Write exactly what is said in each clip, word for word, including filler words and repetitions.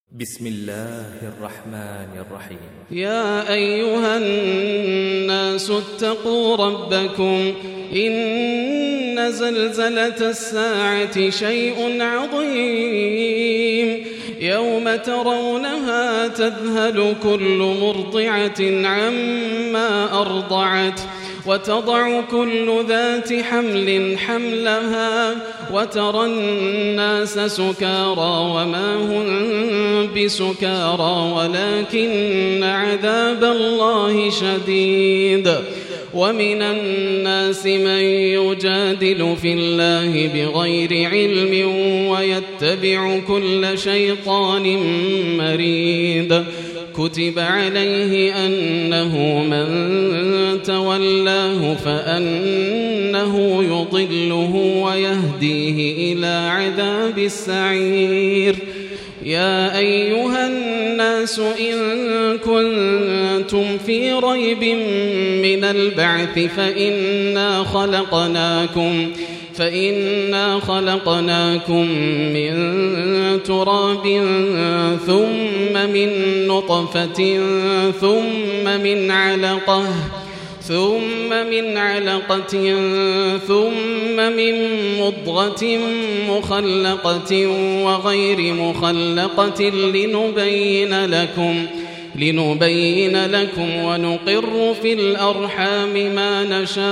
بسم الله الرحمن الرحيم. يا أيها الناس اتقوا ربكم إن زلزلة الساعة شيء عظيم يوم ترونها تذهل كل مرضعة عما أرضعت وتضع كل ذات حمل حملها وترى الناس سكارى وما هم بسكارى ولكن عذاب الله شديد. ومن الناس من يجادل في الله بغير علم ويتبع كل شيطان مريد. كتب عليه أنه من تولاه فأنه يضله ويهديه إلى عذاب السعير. يا أيها الناس إن كنتم في ريب من البعث فإنا خلقناكم فإنا خلقناكم من تراب ثم من نطفة ثم من علقة ثم من علقة ثم من مضغة مخلقة وغير مخلقة لنبين لكم لنبين لكم ونقر في الأرحام ما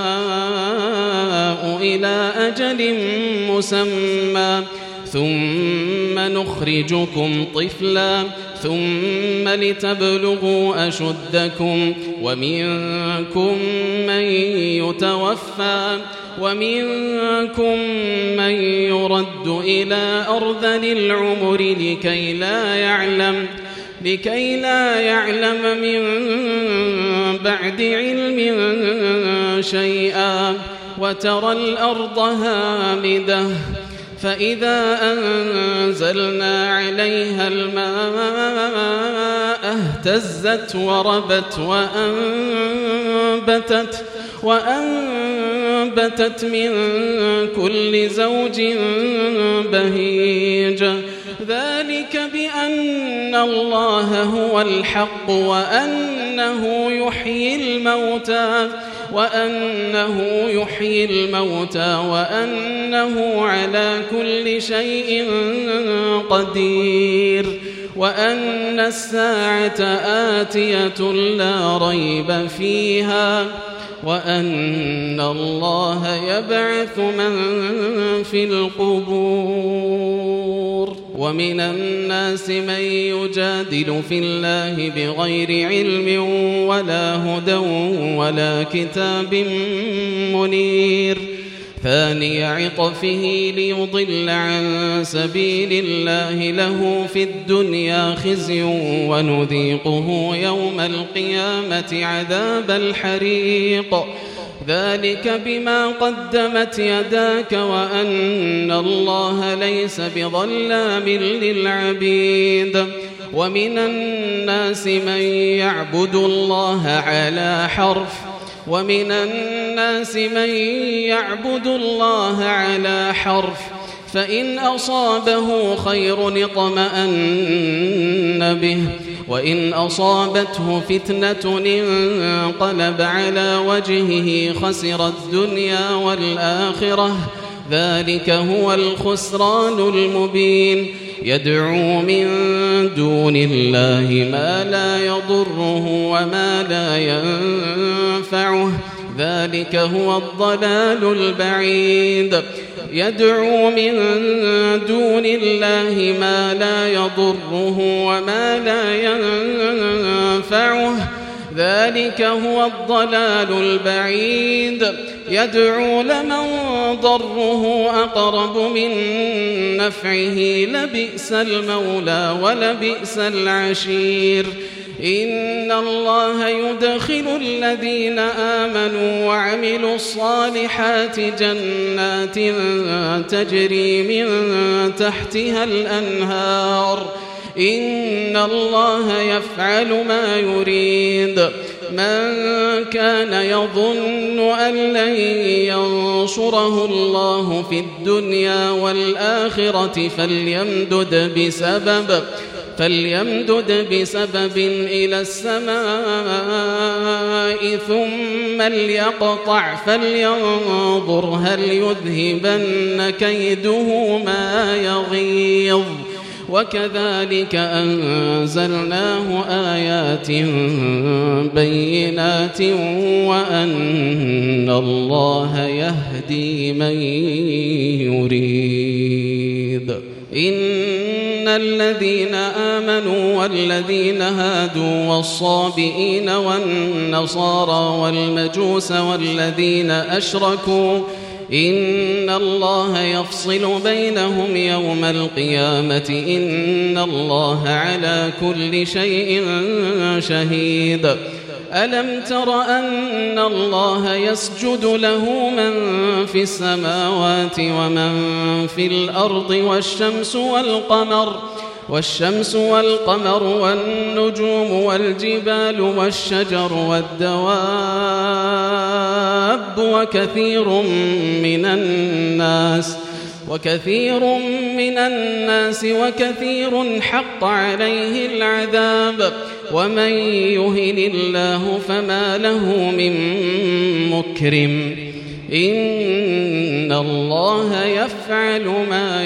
نشاء إلى أجل مسمى ثم نخرجكم طفلا ثم لتبلغوا أشدكم ومنكم من يتوفى ومنكم من يرد إلى أرذل العمر لكي لا يعلم لكي لا يعلم من بعد علم شيئا. وترى الأرض هامدة فإذا أنزلنا عليها الماء اهتزت وربت وأنبتت وأنبتت من كل زوج بهيج. ذلك بأن الله هو الحق وأنه يحيي الموتى وأنه يحيي الموتى وأنه على كل شيء قدير وأن الساعة آتية لا ريب فيها وأن الله يبعث من في القبور. ومن الناس من يجادل في الله بغير علم ولا هدى ولا كتاب منير. ثاني عطفه ليضل عن سبيل الله له في الدنيا خزي ونذيقه يوم القيامة عذاب الحريق. ذلك بما قدمت يداك وأن الله ليس بظلام للعبيد. ومن الناس من يعبد الله على حرف ومن الناس من يعبد الله على حرف فإن أصابه خير اطمأن به وإن أصابته فتنة انقلب على وجهه خسر الدنيا والآخرة. ذلك هو الخسران المبين. يدعو من دون الله ما لا يضره وما لا ينفعه. ذلك هو الضلال البعيد. يدعو من دون الله ما لا يضره وما لا ينفعه. ذلك هو الضلال البعيد. يدعو لمن ضره أقرب من نفعه لبئس المولى ولبئس العشير. إن الله يدخل الذين آمنوا وعملوا الصالحات جنات تجري من تحتها الأنهار. إن الله يفعل ما يريد. من كان يظن أن لن ينصره الله في الدنيا والآخرة فليمدد بسبب فليمدد بسبب إلى السماء ثم ليقطع فلينظر هل يذهبن كيده ما يغيظ وكذلك أنزلناه آيات بينات وأن الله يهدي من يريد. إن الذين آمنوا والذين هادوا والصابئين والنصارى والمجوس والذين أشركوا إن الله يفصل بينهم يوم القيامة إن الله على كل شيء شهيد. ألم تر أن الله يسجد له من في السماوات ومن في الأرض والشمس والقمر والشمس والقمر والنجوم والجبال والشجر والدواب وكثير من الناس وكثير من الناس وكثير حق عليه العذاب ومن يهن الله فما له من مكرم إن الله يفعل ما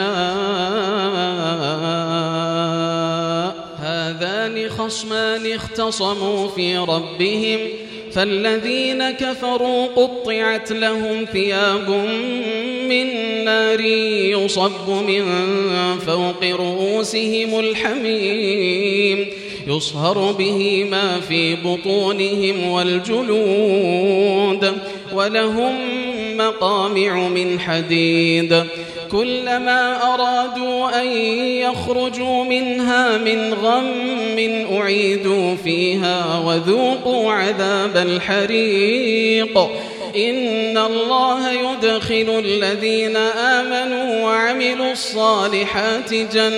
يشاء. هذان خصمان اختصموا في ربهم فالذين كفروا قطعت لهم ثياب من نار يصب من فوق رؤوسهم الحميم يصهر به ما في بطونهم والجلود ولهم مقامع من حديد كلما أرادوا أن يخرجوا منها من غم أعيدوا فيها وذوقوا عذاب الحريق. إن الله يدخل الذين آمنوا وعملوا الصالحات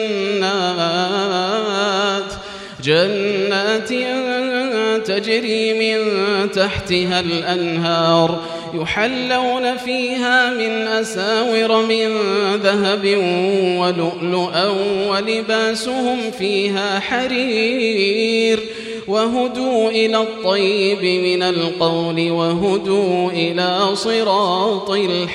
جنات جنات تجري من تحتها الأنهار يحلون فيها من أساور من ذهب ولؤلؤا ولباسهم فيها حرير وهدوا إلى الطيب من القول وهدوا إلى صراط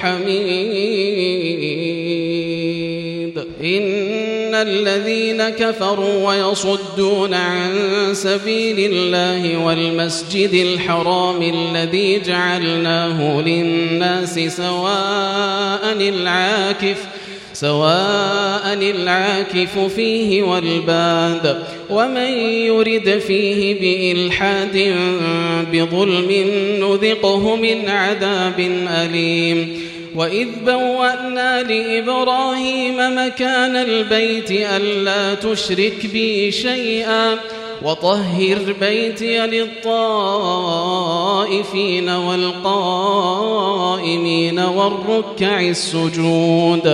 الحميد. إن الذين كفروا ويصدون عن سبيل الله والمسجد الحرام الذي جعلناه للناس سواء العاكف سواء العاكف فيه والباد ومن يرد فيه بإلحاد بظلم نذقه من عذاب أليم. وإذ بوأنا لإبراهيم مكان البيت ألا تشرك بي شيئا وطهر بيتي للطائفين والقائمين والركع السجود.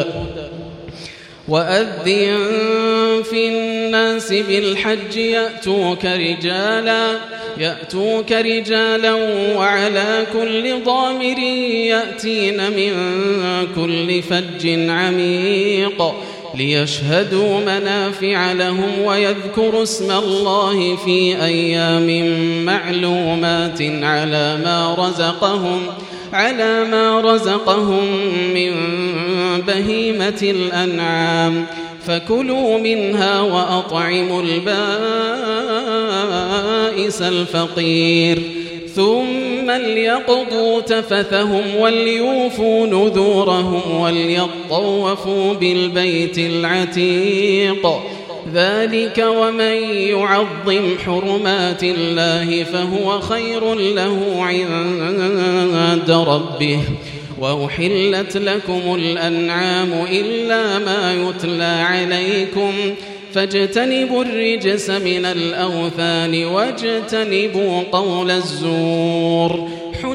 وأذن في الناس بالحج يأتوك رجالا يأتوك رجالا وعلى كل ضامر يأتين من كل فج عميق ليشهدوا منافع لهم ويذكروا اسم الله في أيام معلومات على ما رزقهم على ما رزقهم من بهيمة الأنعام فكلوا منها وأطعموا البائس الفقير ثم ليقضوا تفثهم وليوفوا نذورهم وليطوفوا بالبيت العتيق ذلك ومن يعظم حرمات الله فهو خير له عند ربه. وأحلت لكم الأنعام إلا ما يتلى عليكم فاجتنبوا الرجس من الأوثان واجتنبوا قول الزور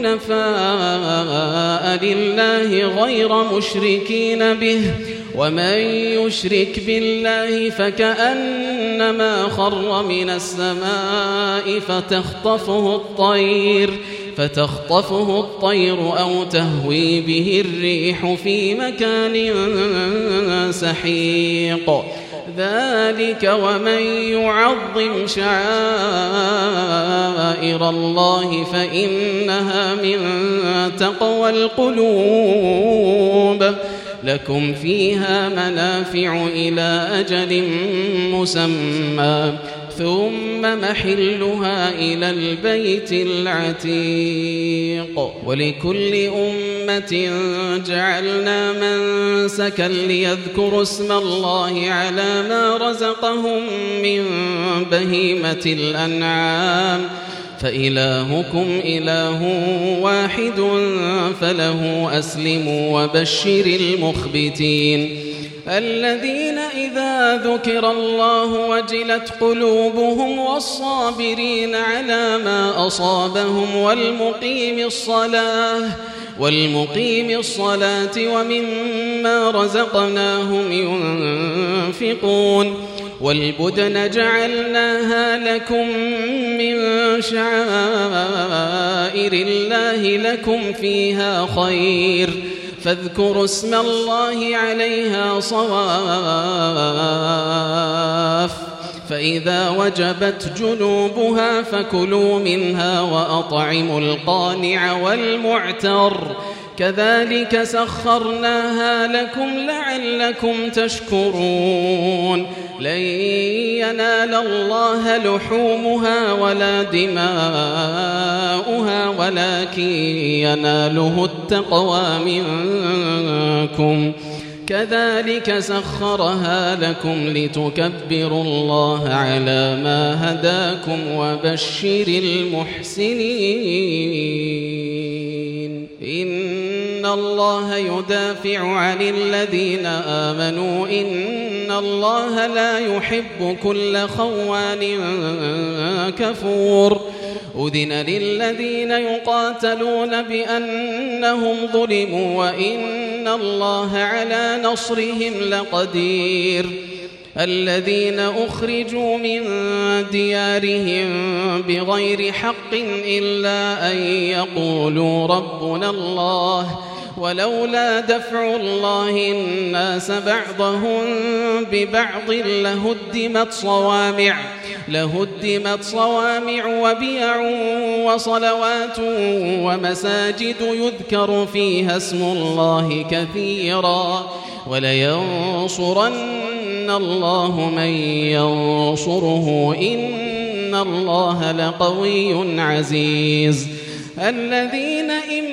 حنفاء لله غير مشركين به ومن يشرك بالله فكأنما خر من السماء فتخطفه الطير فتخطفه الطير أو تهوي به الريح في مكان سحيق ذلك ومن يعظم شعائر الله فإنها من تقوى القلوب لكم فيها منافع إلى أجل مسمى ثم محلها إلى البيت العتيق ولكل أمة جعلنا منسكا ليذكروا اسم الله على ما رزقهم من بهيمة الأنعام فإلهكم إله واحد فله أسلموا وبشر المخبتين الذين إذا ذكر الله وجلت قلوبهم والصابرين على ما أصابهم والمقيم الصلاة والمقيم الصلاة وممما رزقناهم ينفقون والبدن جعلناها لكم من شعائر الله لكم فيها خير فاذكروا اسم الله عليها صواف فإذا وجبت جنوبها فكلوا منها وأطعموا القانع والمعتر كذلك سخرناها لكم لعلكم تشكرون لن ينال الله لحومها ولا دماؤها ولكن يناله التقوى منكم كذلك سخرها لكم لتكبروا الله على ما هداكم وبشر المحسنين إن الله يدافع عن الذين آمنوا إن الله لا يحب كل خوان كفور أذن للذين يقاتلون بأنهم ظلموا وإن الله على نصرهم لقدير الذين أخرجوا من ديارهم بغير حق إلا أن يقولوا ربنا الله ولولا دفع الله الناس بعضهم ببعض لهدمت صوامع لهدمت صوامع وبيع وصلوات ومساجد يذكر فيها اسم الله كثيرا ولينصرن الله من ينصره إن الله لقوي عزيز الذين إن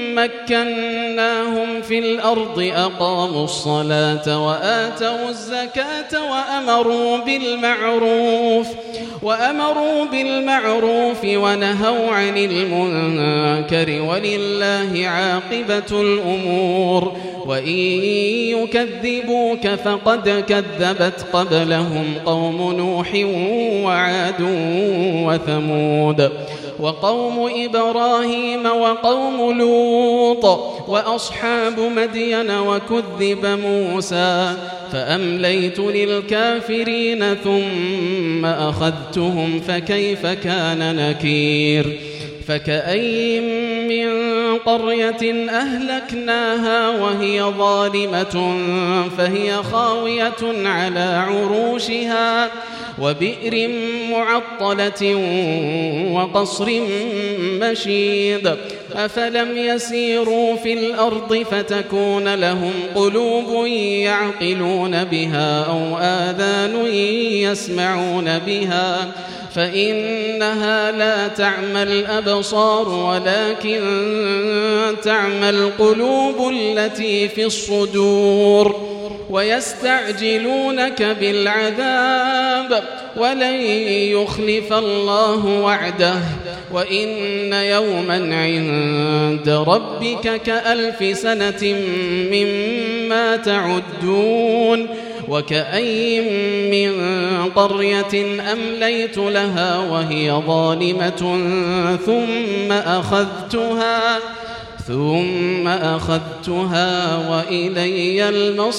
مكناهم في الأرض أقاموا الصلاة وآتوا الزكاة وأمروا بالمعروف وأمروا بالمعروف ونهوا عن المنكر ولله عاقبة الأمور وإن يكذبوك فقد كذبت قبلهم قوم نوح وعاد وثمود وقوم إبراهيم وقوم لوط وأصحاب مدين وكذب موسى فأمليت للكافرين ثم أخذتهم فكيف كان نكير فكأي من قرية أهلكناها وهي ظالمة فهي خاوية على عروشها وبئر معطلة وقصر مشيد أفلم يسيروا في الأرض فتكون لهم قلوب يعقلون بها أو آذان يسمعون بها فإنها لا تعمى الأبصار ولكن تعمى القلوب التي في الصدور ويستعجلونك بالعذاب ولن يخلف الله وعده وإن يوما عند ربك كألف سنة مما تعدون وكأي من قرية أمليت لها وهي ظالمة ثم أخذتها ثم أخذتها وإلي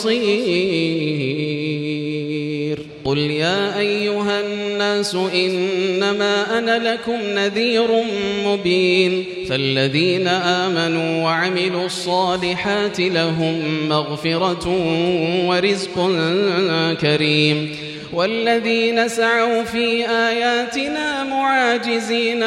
المصير. قل يا أيها الناس إنما أنا لكم نذير مبين. فالذين آمنوا وعملوا الصالحات لهم مغفرة ورزق كريم، والذين سعوا في آياتنا معاجزين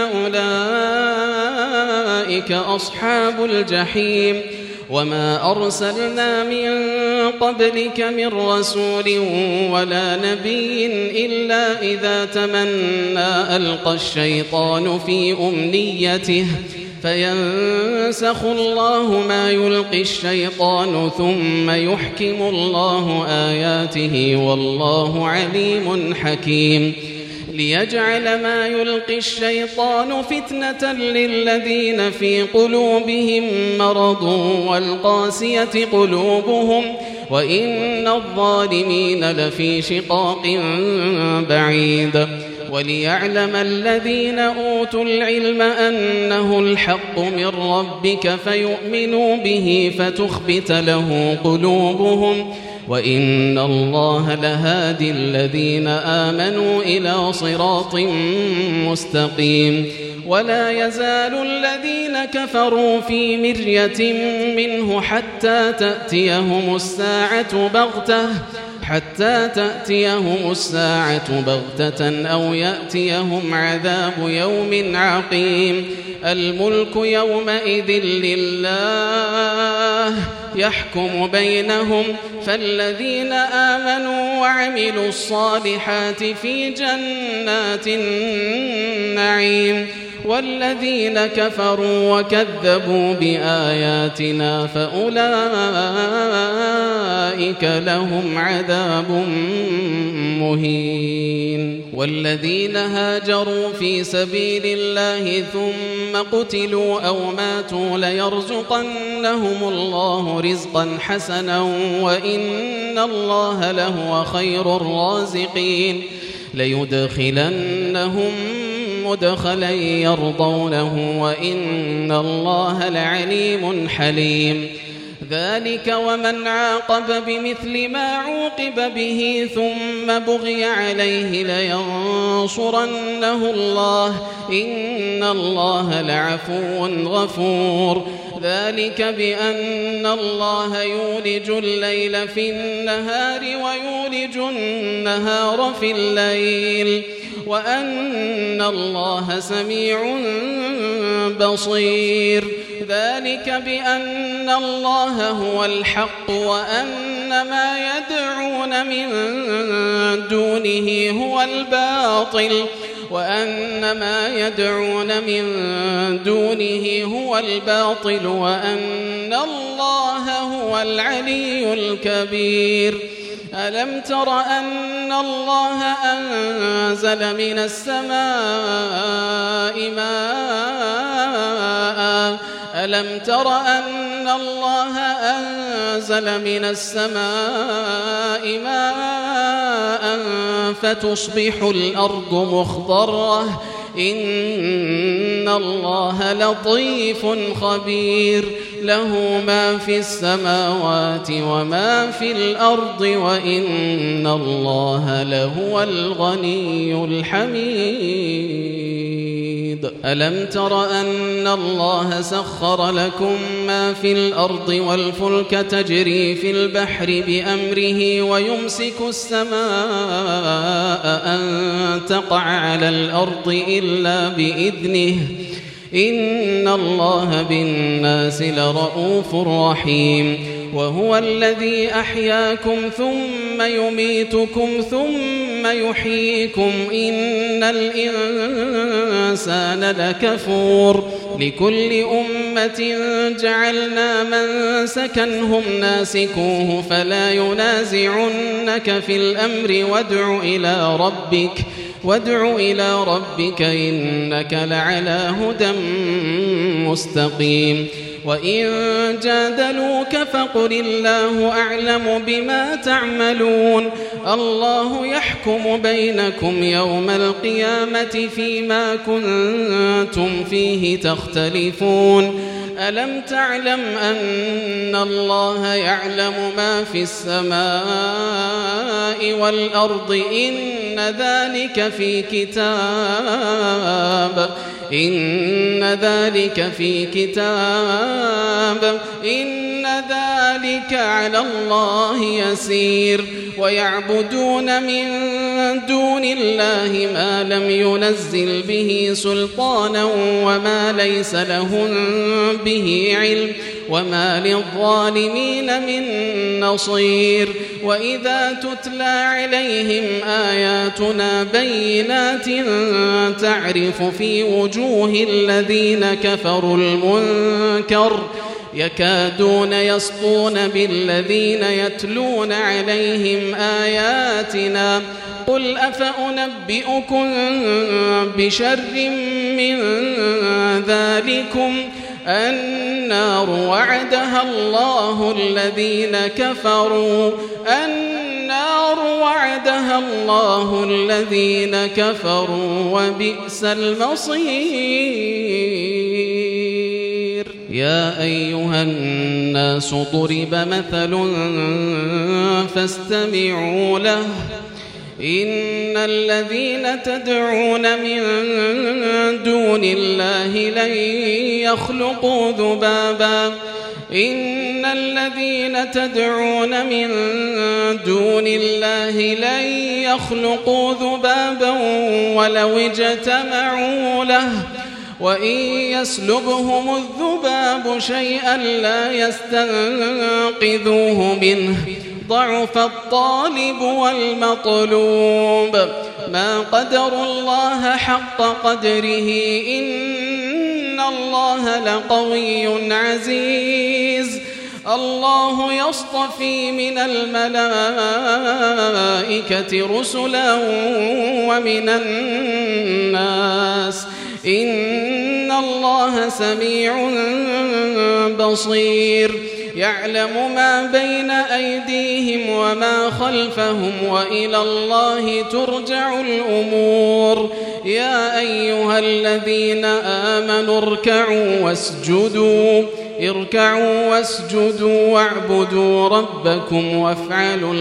أولئك أصحاب الجحيم. وما أرسلنا من قبلك من رسول ولا نبي إلا إذا تمنى ألقى الشيطان في أمنيته فينسخ الله ما يلقي الشيطان ثم يحكم الله آياته والله عليم حكيم. ليجعل ما يلقي الشيطان فتنة للذين في قلوبهم مرض والقاسية قلوبهم وإن الظالمين لفي شقاق بعيد. وليعلم الذين أوتوا العلم أنه الحق من ربك فيؤمنوا به فتخبت له قلوبهم وإن الله لهادي الذين آمنوا إلى صراط مستقيم. ولا يزال الذين كفروا في مرية منه حتى تأتيهم الساعة بغتة حتى تأتيهم الساعة بغتة أو يأتيهم عذاب يوم عقيم. الملك يومئذ لله يحكم بينهم. فالذين آمنوا وعملوا الصالحات في جنات النعيم، والذين كفروا وكذبوا بآياتنا فأولئك لهم عذاب مهين. والذين هاجروا في سبيل الله ثم قتلوا أو ماتوا ليرزقنهم الله رزقا حسنا وإن الله لهو خير الرازقين. ليدخلنهم مدخلا يرضونه وإن الله لعليم حليم. ذلك ومن عاقب بمثل ما عوقب به ثم بغي عليه لينصرنه الله إن الله لعفو غفور. ذلك بأن الله يولج الليل في النهار ويولج النهار في الليل وأن الله سميع بصير. ذلك بأن الله هو الحق وأن ما يدعون من دونه هو الباطل وأن ما يدعون من دونه هو الباطل وأن الله هو العلي الكبير. ألم تر أن الله أنزل من السماء ماء ألم تر أن الله أنزل من السماء ماء فتصبح الأرض مخضرة إن الله لطيف خبير. له ما في السماوات وما في الأرض وإن الله لهو الغني الحميد. ألم تر أن الله سخر لكم ما في الأرض والفلك تجري في البحر بأمره ويمسك السماء أن تقع على الأرض إلا بإذنه إن الله بالناس لرؤوف رحيم. وهو الذي أحياكم ثم يميتكم ثم يحييكم إن الإنسان لكفور. لكل أمة جعلنا منسكا هم ناسكوه فلا ينازعنك في الأمر وادع إلى ربك وادع إلى ربك إنك لعلى هدى مستقيم. وإن جادلوك فقل الله أعلم بما تعملون. الله يحكم بينكم يوم القيامة فيما كنتم فيه تختلفون. ألم تعلم أن الله يعلم ما في السماء والأرض إن ذلك في كتاب إن ذلك في كتاب إن ذلك على الله يسير ويعبدون من دون الله ما لم ينزل به سلطانا وما ليس لهم به علم وما للظالمين من نصير وإذا تتلى عليهم آياتنا بينات تعرف في وجوه الذين كفروا المنكر يكادون يسطون بالذين يتلون عليهم آياتنا قل أفأنبئكم بشر من ذلكم النار وعدها الله الذين كفروا النار وعدها الله الذين كفروا وبئس المصير يا أيها الناس ضرب مثل فاستمعوا له إن الذين تدعون من دون الله لن يخلقوا ذبابا إن الذين تدعون من دون الله لن يخلقوا ذبابا ولو اجتمعوا له وإن يسلبهم الذباب شيئا لا يستنقذوه منه ضعف الطالب والمطلوب ما قدروا الله حق قدره إن الله لقوي عزيز الله يصطفي من الملائكة رسلا ومن الناس إن الله سميع بصير يعلم ما بين أيديهم وما خلفهم وإلى الله ترجع الأمور يا أيها الذين آمنوا اركعوا واسجدوا اركعوا واسجدوا واعبدوا ربكم وافعلوا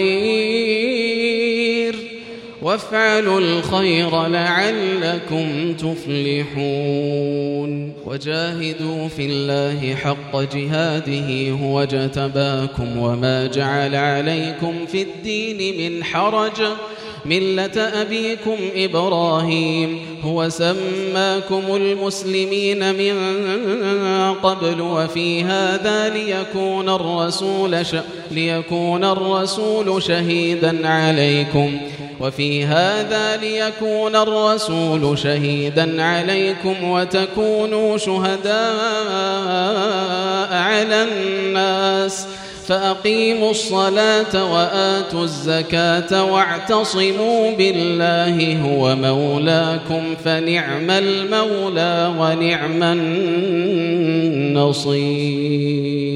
الخير وافعلوا الخير لعلكم تفلحون وجاهدوا في الله حق جهاده هو اجتباكم وما جعل عليكم في الدين من حرج ملة أبيكم إبراهيم هو سماكم المسلمين من قبل وفي هذا ليكون الرسول ش... ليكون الرسول شهيدا عليكم وفي هذا ليكون الرسول شهيدا عليكم وتكونوا شهداء على الناس فأقيموا الصلاة وآتوا الزكاة واعتصموا بالله هو مولاكم فنعم المولى ونعم النصير.